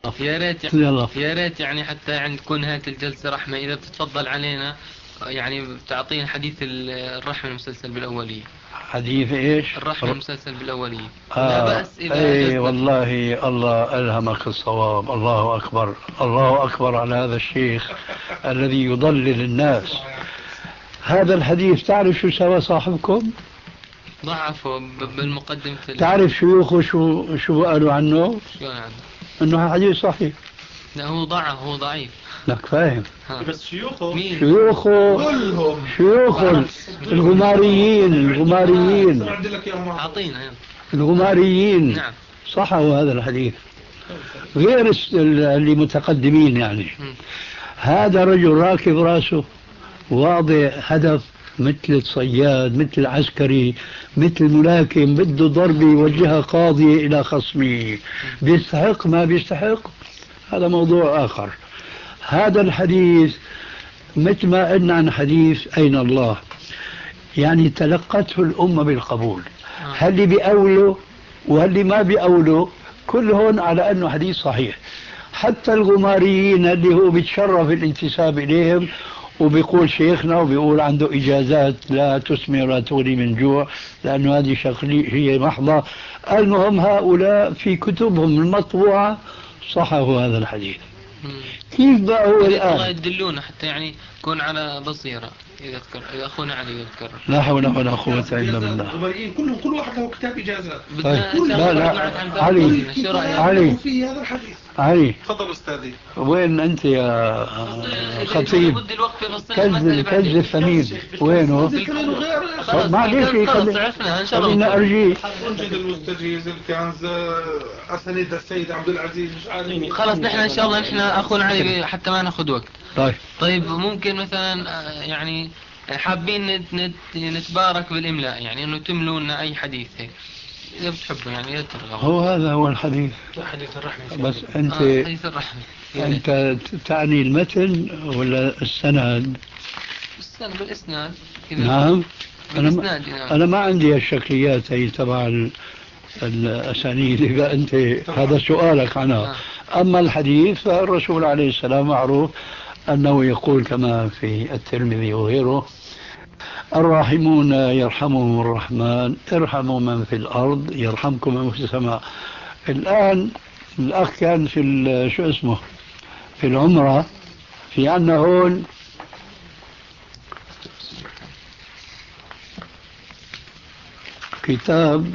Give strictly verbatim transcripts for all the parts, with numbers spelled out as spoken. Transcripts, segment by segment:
يا ريت يلا. يا ريت يعني حتى يعني تكون هذه الجلسة رحمة، إذا بتتفضل علينا يعني بتعطينا حديث الرحمة المسلسل بالأولية. حديث إيش؟ الرحمة المسلسل بالأولية. آه. لا بأس إذا أي أجزنا. والله الله ألهمك الصواب. الله أكبر، الله أكبر على هذا الشيخ الذي يضلل الناس. هذا الحديث تعرف شو سوى صاحبكم؟ ضعفه بالمقدمة. تعرف شيوخه شو شو قالوا عنه؟ شو يعني؟ انه حديث صحيح. لا هو ضعف، هو ضعيف. لك فاهم. بس شيوخه مين؟ شيوخه كلهم شيوخه الغماريين الغماريين أعطينا. الغماريين نعم. صحوا هذا الحديث غير اللي متقدمين يعني. م. هذا رجل راكب راسه واضع هدف، مثل الصياد، مثل العسكري، مثل الملاكم، بده ضربة يوجهها قاضية إلى خصمه. بيستحق ما بيستحق هذا موضوع آخر. هذا الحديث مثل ما قلنا عن حديث أين الله، يعني تلقته الأمة بالقبول. هل اللي بيأوله وهل ما بيأوله كلهم على أنه حديث صحيح. حتى الغماريين اللي هو بيتشرف الانتساب إليهم وبيقول شيخنا وبيقول عنده إجازات لا تسمي ولا تغني من جوع لأنه هذه شخصية محضة، المهم هؤلاء في كتبهم المطبوعة صححوا هذا الحديث. كيف بقى هو الآن؟ الله يدلونا حتى يعني يكون على بصيرة. إذا ذكر إذا أخونا علي يذكر. لا حول ولا قوة إلا بالله. الغماريين كلهم كل واحد له كتاب إجازات. لا لا علي علي في هذا الحديث. علي تفضل أستاذي. وين أنت يا خطيب؟ كذب كذب ثمين وينه؟ ما عليك خلينا أرجيه. أنجد المستجيز الكنز أسانيد السيد عبد العزيز مش عارف. خلاص نحن إن شاء الله نحن أخونا علي حتى ما نأخذ وقت. طيب. طيب ممكن مثلا يعني حابين نت نت نتبارك بالإملاء، يعني إنه تملوا لنا أي حديث هيك إذا بتحبوا يعني إذا ترغبوا. هو هذا هو الحديث. حديث الرحمة. بس أنت آه حديث الرحمة. أنت تعني المتن ولا السند؟ السند بالإسناد. نعم. أنا ما, يعني. أنا ما عندي الشكليات هي تبع الأسانيد. إذا أنت هذا سؤالك عنها. آه. أما الحديث فالرسول عليه السلام معروف أنه يقول كما في الترمذي وغيره: الراحمون يرحمهم الرحمن ارحموا من في الأرض يرحمكم من في السماء. الآن الأخ كان في شو اسمه في العمرة، في عنا هون كتاب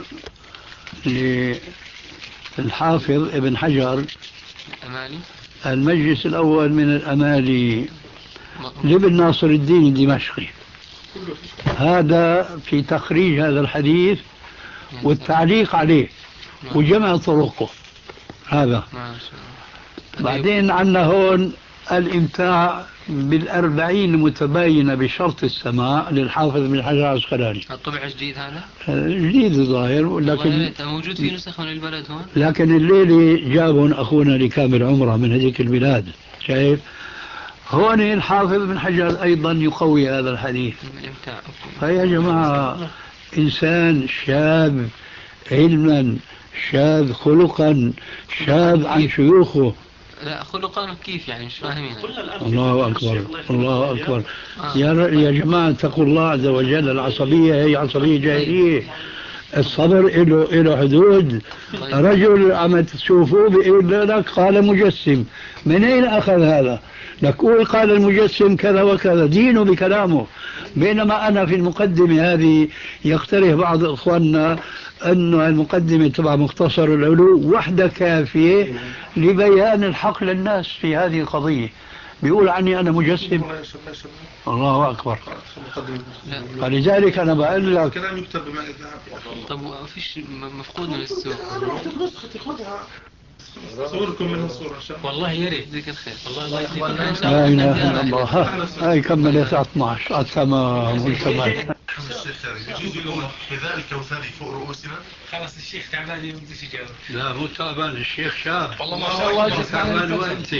للحافظ ابن حجر أمالي. المجلس الأول من الأمالي لابن ناصر الدين الدمشقي. هذا في تخريج هذا الحديث والتعليق عليه وجمع طرقه. هذا بعدين عنا هون الإمتاع بالأربعين المتباينة بشرط السماع للحافظ بن حجر العسقلاني. الطبع جديد هذا؟ جديد الظاهر، لكن موجود في نسخ من البلد هون. لكن الليلة جابهم أخونا لكامل عمره من هذيك البلاد. شايف هون الحافظ بن حجر أيضا يقوي هذا الحديث. فيا جماعة إنسان شاب علما، شاب خلقا، شاب عن شيوخه. لا خلقا كيف يعني مش فاهمين. الله أكبر الله أكبر. آه. يا يا جماعة اتقوا الله عز وجل. العصبية هي عصبية جاهلية. الصبر له له حدود. رجل عم تشوفوه بيقول لك قال مجسم، من أين أخذ هذا؟ نقول قال المجسم كذا وكذا، دينه بكلامه. بينما أنا في المقدمة هذه يقترح بعض إخواننا أنه المقدمة تبع مختصر العلو وحدة كافية لبيان الحق للناس في هذه القضية. بيقول عني أنا مجسم. الله أكبر. فلذلك أنا بقول لك كلام يكتب بماء الذهب. طب ما فيش مفقود من السوق. صوركم من الصورة إن شاء الله. والله يا ريت ذيك الخير. والله الله يخليك. إن شاء لا إله إلا الله. هاي كملت اثناشر التمام والكمال. الشيخ يجوز يقول حذاء الكوثري فوق رؤوسنا. خلاص الشيخ تعبان يوم بديش يجاوب. لا مو تعبان الشيخ شاب. والله ما شاء الله تعبان وأنت.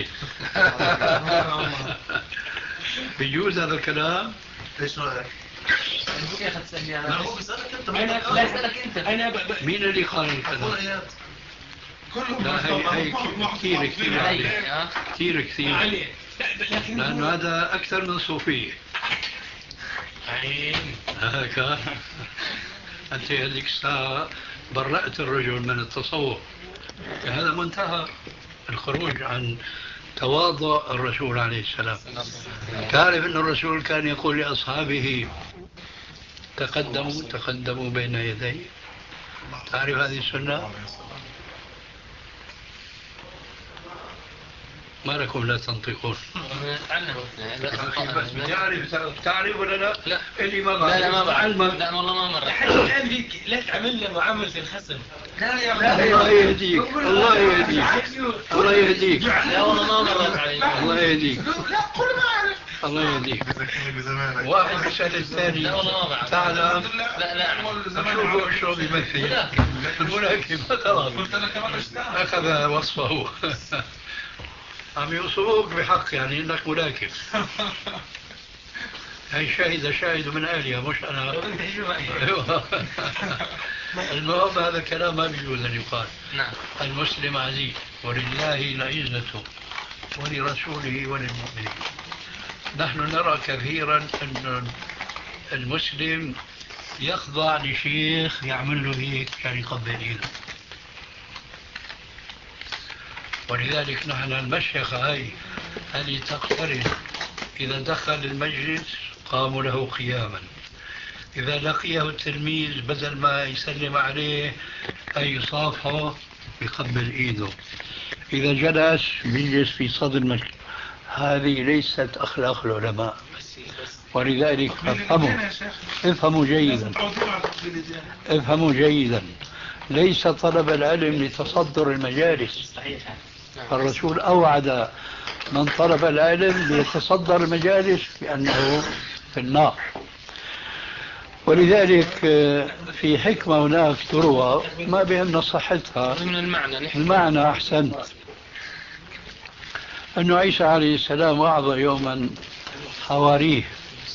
بيجوز هذا الكلام؟ ايش رايك؟ يا اخي تسالني انا. لا هو بيسالك انت. لا يسالك انت. مين اللي قال الكلام؟ لا هي هي كثير كثير علي كثير كثير لأنه هذا أكثر من صوفية. هكا أنت هذيك الساعة برأت الرجل من التصوف، هذا منتهى الخروج عن تواضع الرسول عليه السلام. تعرف أن الرسول كان يقول لأصحابه تقدموا تقدموا بين يدي. تعرف هذه السنة؟ ما لكم لا تنطقون؟ بس بتعرف تعرف ولا لا؟ لا اللي ما بعرف. لا لا ما بعرف. لا والله ما مرة. حتى الآن ذيك لا تعمل له معاملة الخصم. لا يا الله يهديك الله يهديك الله يهديك. لا والله ما مرت علي. الله يهديك الله يهديك. واحد يسأل الثاني. لا والله ما بعرف. تعلم؟ لا لا شو شو بيمثل؟ الملاكم خلاص أخذ وصفه. عم يوصفوك بحق يعني انك ملاكم. هي شاهد شاهد من اهلها مش انا. المهم هذا الكلام ما بيجوز ان يقال. نعم. المسلم عزيز ولله العزة ولرسوله وللمؤمنين. نحن نرى كثيرا ان المسلم يخضع لشيخ يعمل له هيك كان يقبل ايده. ولذلك نحن المشيخة هاي هذه تقترن إذا دخل المجلس قاموا له قياما، إذا لقيه التلميذ بدل ما يسلم عليه أي يصافحه يقبل إيده، إذا جلس يجلس في صدر المجلس. هذه ليست أخلاق العلماء. ولذلك افهموا افهموا جيدا افهموا جيدا ليس طلب العلم لتصدر المجالس. الرسول أوعد من طلب العلم ليتصدر المجالس بأنه في النار. ولذلك في حكمة هناك تروى ما بهمنا صحتها من المعنى. المعنى أحسنت أنه عيسى عليه السلام وعظ يوما حواريه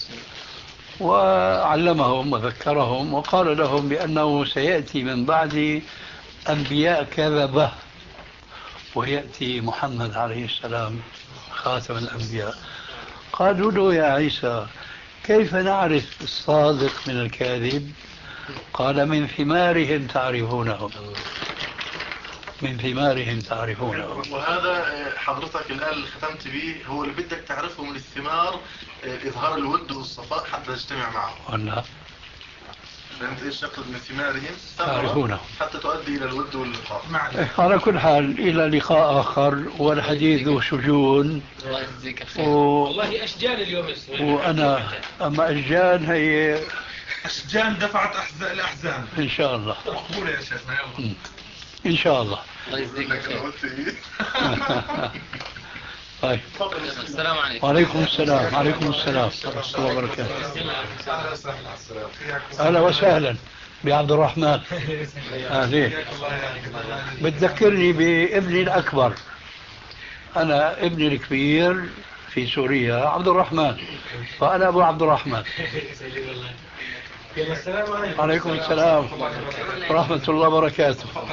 وعلمهم وذكرهم وقال لهم بأنه سيأتي من بعد أنبياء كذبة ويأتي محمد عليه السلام خاتم الأنبياء. قالوا له يا عيسى كيف نعرف الصادق من الكاذب؟ قال من ثمارهم تعرفونهم من ثمارهم تعرفونهم. وهذا حضرتك الآن اللي ختمت به هو اللي بدك تعرفه من الثمار، إظهار الود والصفاء حتى تجتمع معه. والله فهمت ايش يقصد من ثمارهم تعرفونه حتى تؤدي الى الود واللقاء. على كل حال الى لقاء اخر والحديث ذو شجون. الله يجزيك و... والله اشجان اليوم اسمه. وانا اما اشجان هي اشجان دفعت احزان الاحزان ان شاء الله. مقبوله يا شيخنا يلا ان شاء الله. الله يجزيك طيب السلام عليكم. وعليكم السلام. وعليكم السلام ورحمة الله وبركاته. أهلا وسهلا بعبد الرحمن. أهلين. بتذكرني بابني الأكبر. أنا ابني الكبير في سوريا عبد الرحمن وأنا أبو عبد الرحمن. السلام عليكم. وعليكم السلام ورحمة الله وبركاته.